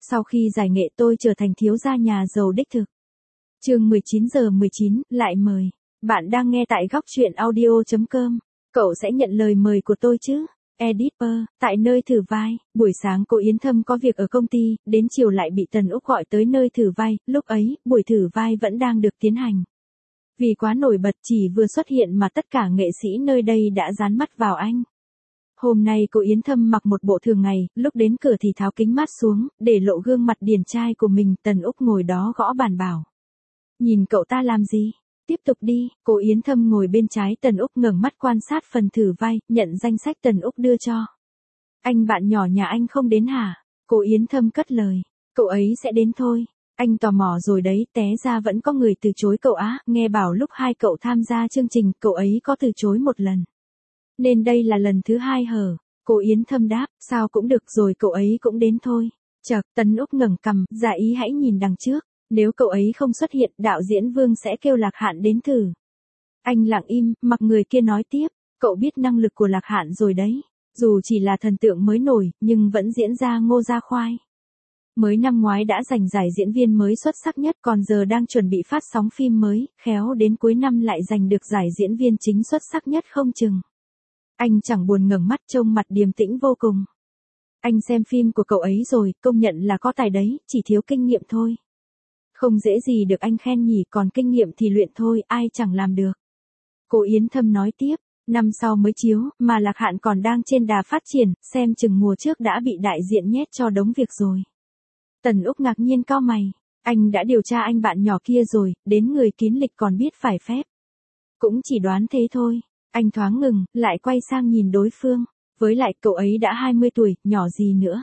Sau khi giải nghệ tôi trở thành thiếu gia nhà giàu đích thực. Chương 19:19, lại mời. Bạn đang nghe tại góc truyện audio.com. Cậu sẽ nhận lời mời của tôi chứ? Editor, tại nơi thử vai, buổi sáng cô Yến Thâm có việc ở công ty, đến chiều lại bị Tần Úc gọi tới nơi thử vai, lúc ấy, buổi thử vai vẫn đang được tiến hành. Vì quá nổi bật chỉ vừa xuất hiện mà tất cả nghệ sĩ nơi đây đã dán mắt vào anh. Hôm nay cô Yến Thâm mặc một bộ thường ngày, lúc đến cửa thì tháo kính mát xuống, để lộ gương mặt điển trai của mình. Tần Úc ngồi đó gõ bàn bảo. Nhìn cậu ta làm gì? Tiếp tục đi. Cô Yến Thâm ngồi bên trái Tần Úc ngẩng mắt quan sát phần thử vai, nhận danh sách Tần Úc đưa cho. Anh bạn nhỏ nhà anh không đến hả? Cô Yến Thâm cất lời. Cậu ấy sẽ đến thôi. Anh tò mò rồi đấy, té ra vẫn có người từ chối cậu á. Nghe bảo lúc hai cậu tham gia chương trình, cậu ấy có từ chối một lần. Nên đây là lần thứ hai hở. Cô Yến Thâm đáp, sao cũng được rồi, cậu ấy cũng đến thôi. Chậc, Tần Úc ngẩng cằm, dạ ý hãy nhìn đằng trước. Nếu cậu ấy không xuất hiện, đạo diễn Vương sẽ kêu Lạc Hạn đến thử. Anh lặng im, mặc người kia nói tiếp, cậu biết năng lực của Lạc Hạn rồi đấy. Dù chỉ là thần tượng mới nổi, nhưng vẫn diễn ra ngô ra khoai. Mới năm ngoái đã giành giải diễn viên mới xuất sắc nhất, còn giờ đang chuẩn bị phát sóng phim mới, khéo đến cuối năm lại giành được giải diễn viên chính xuất sắc nhất không chừng. Anh chẳng buồn ngẩng mắt, trông mặt điềm tĩnh vô cùng. Anh xem phim của cậu ấy rồi, công nhận là có tài đấy, chỉ thiếu kinh nghiệm thôi. Không dễ gì được anh khen nhỉ, còn kinh nghiệm thì luyện thôi, ai chẳng làm được. Cô Yến Thâm nói tiếp, năm sau mới chiếu, mà Lạc Hạn còn đang trên đà phát triển, xem chừng mùa trước đã bị đại diện nhét cho đống việc rồi. Tần Úc ngạc nhiên cau mày, anh đã điều tra anh bạn nhỏ kia rồi, đến người kín lịch còn biết phải phép. Cũng chỉ đoán thế thôi. Anh thoáng ngừng, lại quay sang nhìn đối phương. Với lại cậu ấy đã 20 tuổi, nhỏ gì nữa.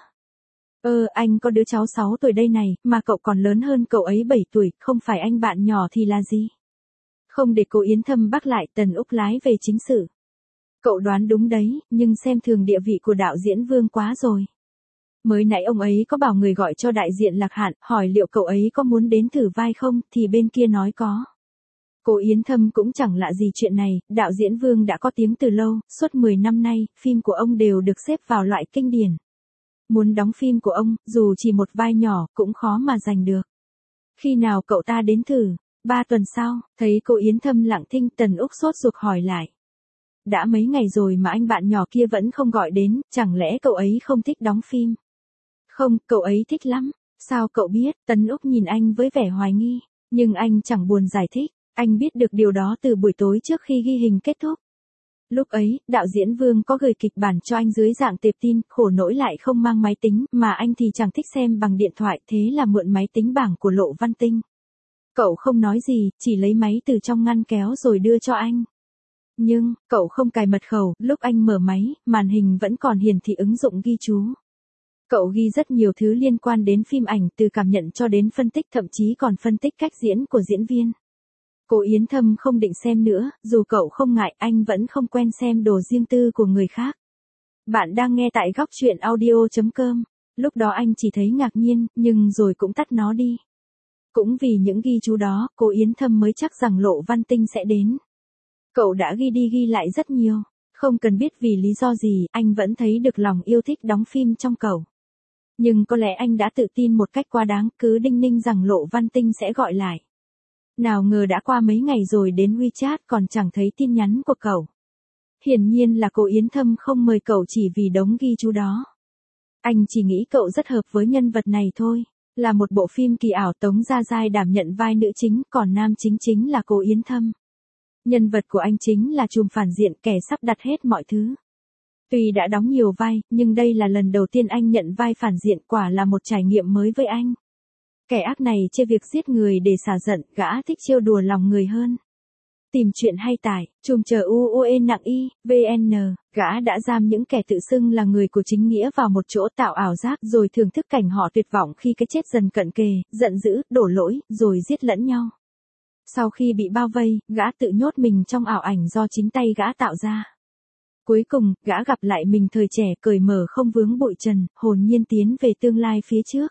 Anh có đứa cháu 6 tuổi đây này, mà cậu còn lớn hơn cậu ấy 7 tuổi, không phải anh bạn nhỏ thì là gì? Không để cô Yến Thâm bắt lại, Tần Úc lái về chính sự. Cậu đoán đúng đấy, nhưng xem thường địa vị của đạo diễn Vương quá rồi. Mới nãy ông ấy có bảo người gọi cho đại diện Lạc Hạn, hỏi liệu cậu ấy có muốn đến thử vai không, thì bên kia nói có. Cô Yến Thâm cũng chẳng lạ gì chuyện này, đạo diễn Vương đã có tiếng từ lâu, suốt 10 năm nay, phim của ông đều được xếp vào loại kinh điển. Muốn đóng phim của ông, dù chỉ một vai nhỏ, cũng khó mà giành được. Khi nào cậu ta đến thử? 3 tuần sau, thấy cô Yến Thâm lặng thinh, Tần Úc sốt ruột hỏi lại. Đã mấy ngày rồi mà anh bạn nhỏ kia vẫn không gọi đến, chẳng lẽ cậu ấy không thích đóng phim? Không, cậu ấy thích lắm. Sao cậu biết? Tần Úc nhìn anh với vẻ hoài nghi, nhưng anh chẳng buồn giải thích. Anh biết được điều đó từ buổi tối trước khi ghi hình kết thúc. Lúc ấy, đạo diễn Vương có gửi kịch bản cho anh dưới dạng tệp tin, khổ nỗi lại không mang máy tính, mà anh thì chẳng thích xem bằng điện thoại, thế là mượn máy tính bảng của Lộ Văn Tinh. Cậu không nói gì, chỉ lấy máy từ trong ngăn kéo rồi đưa cho anh. Nhưng, cậu không cài mật khẩu, lúc anh mở máy, màn hình vẫn còn hiển thị ứng dụng ghi chú. Cậu ghi rất nhiều thứ liên quan đến phim ảnh, từ cảm nhận cho đến phân tích, thậm chí còn phân tích cách diễn của diễn viên. Cô Yến Thâm không định xem nữa, dù cậu không ngại, anh vẫn không quen xem đồ riêng tư của người khác. Bạn đang nghe tại góc truyện audio.com. Lúc đó anh chỉ thấy ngạc nhiên, nhưng rồi cũng tắt nó đi. Cũng vì những ghi chú đó, cô Yến Thâm mới chắc rằng Lộ Văn Tinh sẽ đến. Cậu đã ghi đi ghi lại rất nhiều. Không cần biết vì lý do gì, anh vẫn thấy được lòng yêu thích đóng phim trong cậu. Nhưng có lẽ anh đã tự tin một cách quá đáng, cứ đinh ninh rằng Lộ Văn Tinh sẽ gọi lại. Nào ngờ đã qua mấy ngày rồi đến WeChat còn chẳng thấy tin nhắn của cậu. Hiển nhiên là cô Yến Thâm không mời cậu chỉ vì đống ghi chú đó. Anh chỉ nghĩ cậu rất hợp với nhân vật này thôi. Là một bộ phim kỳ ảo, Tống Gia Giai đảm nhận vai nữ chính, còn nam chính chính là cô Yến Thâm. Nhân vật của anh chính là trùm phản diện, kẻ sắp đặt hết mọi thứ. Tuy đã đóng nhiều vai, nhưng đây là lần đầu tiên anh nhận vai phản diện, quả là một trải nghiệm mới với anh. Kẻ ác này chê việc giết người để xả giận, gã thích trêu đùa lòng người hơn. Tìm chuyện hay tải, chùm chờ UUE nặng y, VN, gã đã giam những kẻ tự xưng là người của chính nghĩa vào một chỗ tạo ảo giác rồi thưởng thức cảnh họ tuyệt vọng khi cái chết dần cận kề, giận dữ, đổ lỗi, rồi giết lẫn nhau. Sau khi bị bao vây, gã tự nhốt mình trong ảo ảnh do chính tay gã tạo ra. Cuối cùng, gã gặp lại mình thời trẻ, cởi mở không vướng bụi trần, hồn nhiên tiến về tương lai phía trước.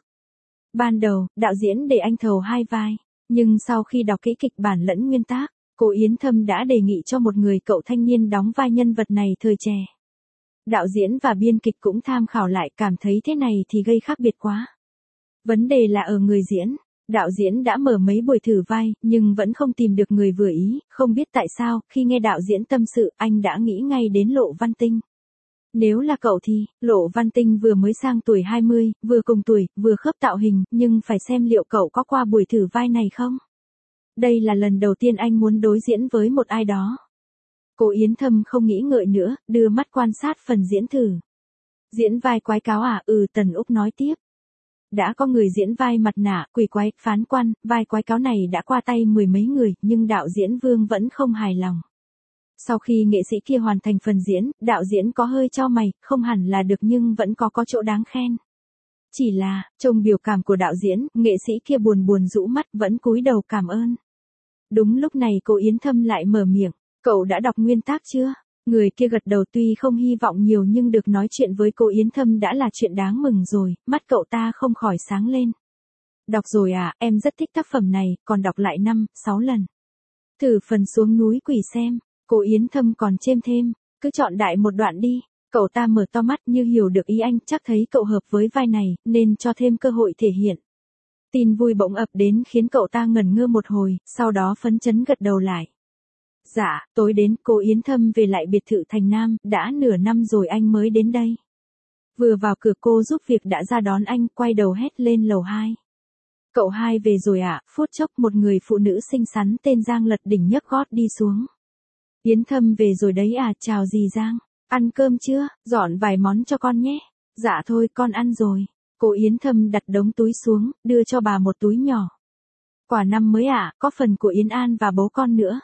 Ban đầu, đạo diễn để anh thầu 2 vai, nhưng sau khi đọc kỹ kịch bản lẫn nguyên tác, cô Yến Thâm đã đề nghị cho một người cậu thanh niên đóng vai nhân vật này thời trẻ. Đạo diễn và biên kịch cũng tham khảo lại, cảm thấy thế này thì gây khác biệt quá. Vấn đề là ở người diễn. Đạo diễn đã mở mấy buổi thử vai, nhưng vẫn không tìm được người vừa ý, không biết tại sao, khi nghe đạo diễn tâm sự, anh đã nghĩ ngay đến Lộ Văn Tinh. Nếu là cậu thì, Lộ Văn Tinh vừa mới sang tuổi 20, vừa cùng tuổi, vừa khớp tạo hình, nhưng phải xem liệu cậu có qua buổi thử vai này không? Đây là lần đầu tiên anh muốn đối diễn với một ai đó. Cô Yến Thâm không nghĩ ngợi nữa, đưa mắt quan sát phần diễn thử. Diễn vai quái cáo à? Tần Úc nói tiếp. Đã có người diễn vai mặt nạ, quỷ quái, phán quan, vai quái cáo này đã qua tay mười mấy người, nhưng đạo diễn Vương vẫn không hài lòng. Sau khi nghệ sĩ kia hoàn thành phần diễn, đạo diễn có hơi chau mày, không hẳn là được nhưng vẫn có chỗ đáng khen. Chỉ là, trông biểu cảm của đạo diễn, nghệ sĩ kia buồn buồn rũ mắt vẫn cúi đầu cảm ơn. Đúng lúc này cô Yến Thâm lại mở miệng, cậu đã đọc nguyên tác chưa? Người kia gật đầu tuy không hy vọng nhiều nhưng được nói chuyện với cô Yến Thâm đã là chuyện đáng mừng rồi, mắt cậu ta không khỏi sáng lên. Đọc rồi à, em rất thích tác phẩm này, còn đọc lại 5-6 lần. Thử phần xuống núi quỷ xem, cô Yến Thâm còn chêm thêm, cứ chọn đại một đoạn đi. Cậu ta mở to mắt như hiểu được ý anh, chắc thấy cậu hợp với vai này, nên cho thêm cơ hội thể hiện. Tin vui bỗng ập đến khiến cậu ta ngẩn ngơ một hồi, sau đó phấn chấn gật đầu lại. Dạ, tối đến cô Yến Thâm về lại biệt thự Thành Nam, đã nửa năm rồi anh mới đến đây. Vừa vào cửa cô giúp việc đã ra đón anh, quay đầu hét lên lầu 2. Cậu hai về rồi ạ? Phút chốc một người phụ nữ xinh xắn tên Giang lật đỉnh nhấc gót đi xuống. Yến Thâm về rồi đấy à, chào dì Giang. Ăn cơm chưa, dọn vài món cho con nhé. Dạ thôi con ăn rồi. Cô Yến Thâm đặt đống túi xuống, đưa cho bà một túi nhỏ. Quà năm mới ạ, có phần của Yến An và bố con nữa.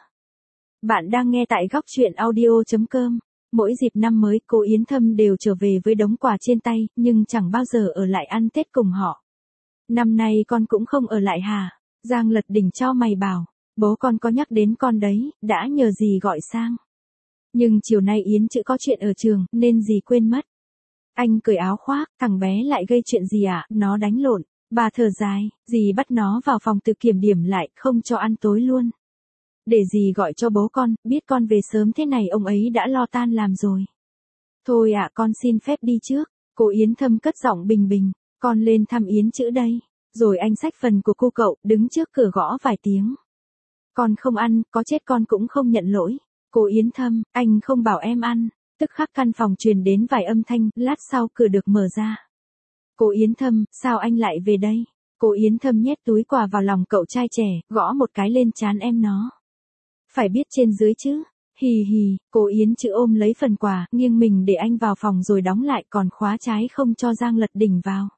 Bạn đang nghe tại góc truyện audio.com. Mỗi dịp năm mới cô Yến Thâm đều trở về với đống quà trên tay, nhưng chẳng bao giờ ở lại ăn Tết cùng họ. Năm nay con cũng không ở lại hả? Giang lật đỉnh cho mày bảo, bố con có nhắc đến con đấy, đã nhờ dì gọi sang. Nhưng chiều nay Yến Chữ có chuyện ở trường, nên dì quên mất. Anh cởi áo khoác, thằng bé lại gây chuyện gì à, nó đánh lộn. Bà thở dài, dì bắt nó vào phòng tự kiểm điểm lại, không cho ăn tối luôn. Để dì gọi cho bố con, biết con về sớm thế này ông ấy đã lo tan làm rồi. Thôi ạ con xin phép đi trước. Cô Yến Thâm cất giọng bình bình, con lên thăm Yến Chữ đây. Rồi anh xách phần của cô cậu, đứng trước cửa gõ vài tiếng. Con không ăn, có chết con cũng không nhận lỗi. Cô Yến Thâm, anh không bảo em ăn. Tức khắc căn phòng truyền đến vài âm thanh, lát sau cửa được mở ra. Cô Yến Thâm, sao anh lại về đây? Cô Yến Thâm nhét túi quà vào lòng cậu trai trẻ, gõ một cái lên trán em nó. Phải biết trên dưới chứ. Hì hì, cô Yến Chữ ôm lấy phần quà, nghiêng mình để anh vào phòng rồi đóng lại, còn khóa trái không cho Giang lật đỉnh vào.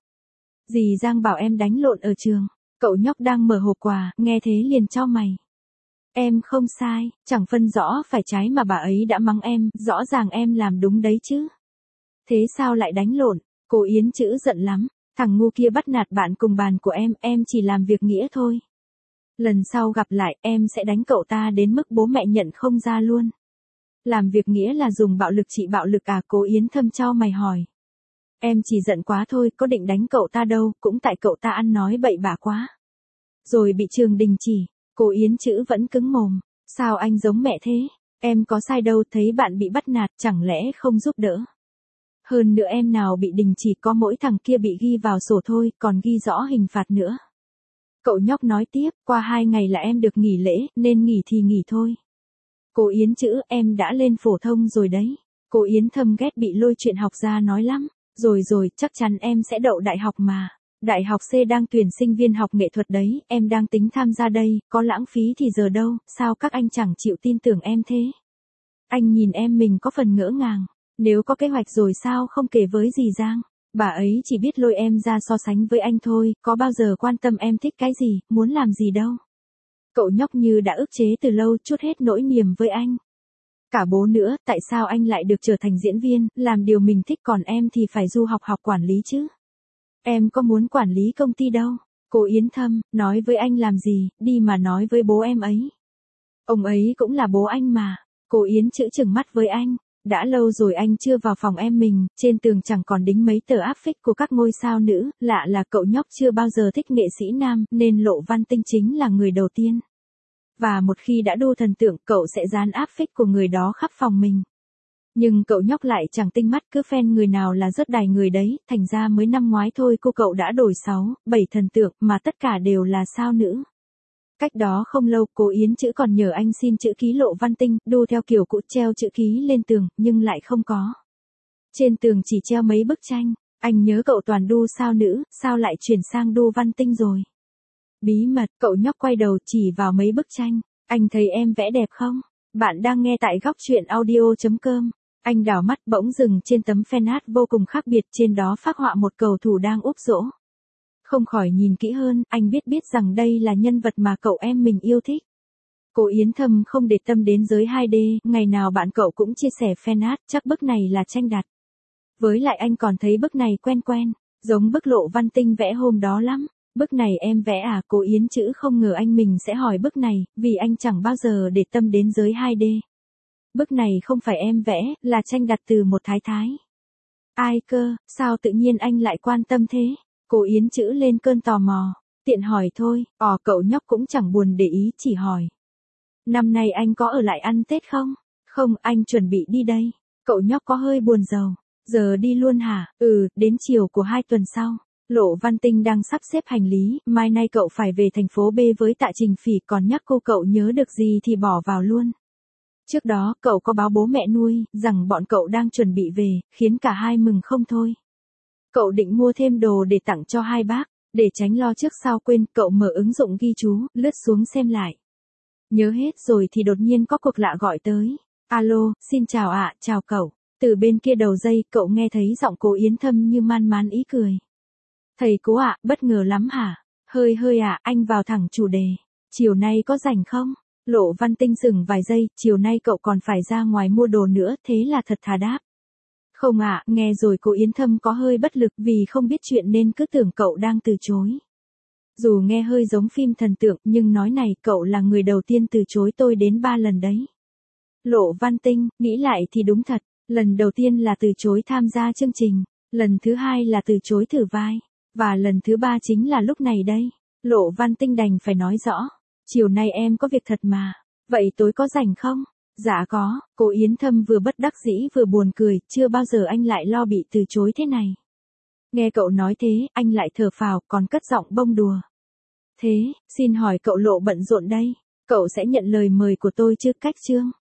Dì Giang bảo em đánh lộn ở trường. Cậu nhóc đang mở hộp quà, nghe thế liền chau mày. Em không sai, chẳng phân rõ phải trái mà bà ấy đã mắng em, rõ ràng em làm đúng đấy chứ. Thế sao lại đánh lộn? Cô Yến Chữ giận lắm, thằng ngu kia bắt nạt bạn cùng bàn của em chỉ làm việc nghĩa thôi. Lần sau gặp lại, em sẽ đánh cậu ta đến mức bố mẹ nhận không ra luôn. Làm việc nghĩa là dùng bạo lực trị bạo lực à? Cô Yến Thâm chau mày hỏi. Em chỉ giận quá thôi, có định đánh cậu ta đâu, cũng tại cậu ta ăn nói bậy bạ quá. Rồi bị trường đình chỉ. Cô Yến Chữ vẫn cứng mồm. Sao anh giống mẹ thế? Em có sai đâu, thấy bạn bị bắt nạt, chẳng lẽ không giúp đỡ? Hơn nữa em nào bị đình chỉ, có mỗi thằng kia bị ghi vào sổ thôi, còn ghi rõ hình phạt nữa. Cậu nhóc nói tiếp, qua 2 ngày là em được nghỉ lễ, nên nghỉ thì nghỉ thôi. Cô Yến Chữ, em đã lên phổ thông rồi đấy. Cô Yến Thâm ghét bị lôi chuyện học ra nói lắm. Rồi, chắc chắn em sẽ đậu đại học mà. Đại học C đang tuyển sinh viên học nghệ thuật đấy, em đang tính tham gia đây, có lãng phí thì giờ đâu, sao các anh chẳng chịu tin tưởng em thế? Anh nhìn em mình có phần ngỡ ngàng, nếu có kế hoạch rồi sao không kể với dì Giang? Bà ấy chỉ biết lôi em ra so sánh với anh thôi, có bao giờ quan tâm em thích cái gì, muốn làm gì đâu. Cậu nhóc như đã ức chế từ lâu, trút hết nỗi niềm với anh. Cả bố nữa, tại sao anh lại được trở thành diễn viên, làm điều mình thích, còn em thì phải du học quản lý chứ? Em có muốn quản lý công ty đâu. Cô Yến Thâm, nói với anh làm gì, đi mà nói với bố em ấy. Ông ấy cũng là bố anh mà. Cô Yến Chữ trừng mắt với anh. Đã lâu rồi anh chưa vào phòng em mình, trên tường chẳng còn đính mấy tờ áp phích của các ngôi sao nữ, lạ là cậu nhóc chưa bao giờ thích nghệ sĩ nam, nên Lộ Văn Tinh chính là người đầu tiên. Và một khi đã đu thần tượng, cậu sẽ dán áp phích của người đó khắp phòng mình. Nhưng cậu nhóc lại chẳng tinh mắt, cứ phen người nào là rớt đài người đấy, thành ra mới năm ngoái thôi cô cậu đã đổi 6, 7 thần tượng, mà tất cả đều là sao nữ. Cách đó không lâu, cô Yến Chữ còn nhờ anh xin chữ ký Lộ Văn Tinh, đu theo kiểu cũ treo chữ ký lên tường, nhưng lại không có. Trên tường chỉ treo mấy bức tranh, anh nhớ cậu toàn đu sao nữ, sao lại chuyển sang đu Văn Tinh rồi. Bí mật, cậu nhóc quay đầu chỉ vào mấy bức tranh, anh thấy em vẽ đẹp không? Bạn đang nghe tại góc truyện audio.com. Anh đảo mắt bỗng dừng trên tấm fanart vô cùng khác biệt, trên đó phác họa một cầu thủ đang úp dỗ. Không khỏi nhìn kỹ hơn, anh biết rằng đây là nhân vật mà cậu em mình yêu thích. Cô Yến Thâm không để tâm đến giới 2D, ngày nào bạn cậu cũng chia sẻ fanart, chắc bức này là tranh đặt. Với lại anh còn thấy bức này quen quen, giống bức Lộ Văn Tinh vẽ hôm đó lắm. Bức này em vẽ à? Cô Yến Chữ không ngờ anh mình sẽ hỏi bức này, vì anh chẳng bao giờ để tâm đến giới 2D. Bức này không phải em vẽ, là tranh đặt từ một thái thái. Ai cơ, sao tự nhiên anh lại quan tâm thế? Cô Yến Chữ lên cơn tò mò, tiện hỏi thôi, cậu nhóc cũng chẳng buồn để ý, chỉ hỏi. Năm nay anh có ở lại ăn Tết không? Không, anh chuẩn bị đi đây. Cậu nhóc có hơi buồn rầu. Giờ đi luôn hả? Đến chiều của 2 tuần sau. Lộ Văn Tinh đang sắp xếp hành lý, mai nay cậu phải về thành phố B với Tạ Trình Phỉ, còn nhắc cô cậu nhớ được gì thì bỏ vào luôn. Trước đó, cậu có báo bố mẹ nuôi, rằng bọn cậu đang chuẩn bị về, khiến cả hai mừng không thôi. Cậu định mua thêm đồ để tặng cho hai bác, để tránh lo trước sau quên, cậu mở ứng dụng ghi chú, lướt xuống xem lại. Nhớ hết rồi thì đột nhiên có cuộc lạ gọi tới. Alo, xin chào ạ, chào cậu. Từ bên kia đầu dây, cậu nghe thấy giọng cô Yến Thâm như man mán ý cười. Thầy cố ạ, bất ngờ lắm hả? Hơi ạ, anh vào thẳng chủ đề. Chiều nay có rảnh không? Lộ Văn Tinh dừng vài giây, chiều nay cậu còn phải ra ngoài mua đồ nữa, thế là thật thà đáp. Không ạ, nghe rồi cô Yến Thâm có hơi bất lực vì không biết chuyện nên cứ tưởng cậu đang từ chối. Dù nghe hơi giống phim thần tượng, nhưng nói này, cậu là người đầu tiên từ chối tôi đến 3 lần đấy. Lộ Văn Tinh, nghĩ lại thì đúng thật, lần đầu tiên là từ chối tham gia chương trình, lần thứ hai là từ chối thử vai, và lần thứ 3 chính là lúc này đây. Lộ Văn Tinh đành phải nói rõ, chiều nay em có việc thật mà, vậy tối có rảnh không? Dạ có, cô Yến Thâm vừa bất đắc dĩ vừa buồn cười, chưa bao giờ anh lại lo bị từ chối thế này. Nghe cậu nói thế, anh lại thở phào, còn cất giọng bông đùa. Thế, xin hỏi cậu Lộ bận rộn đây, cậu sẽ nhận lời mời của tôi chứ cách chương?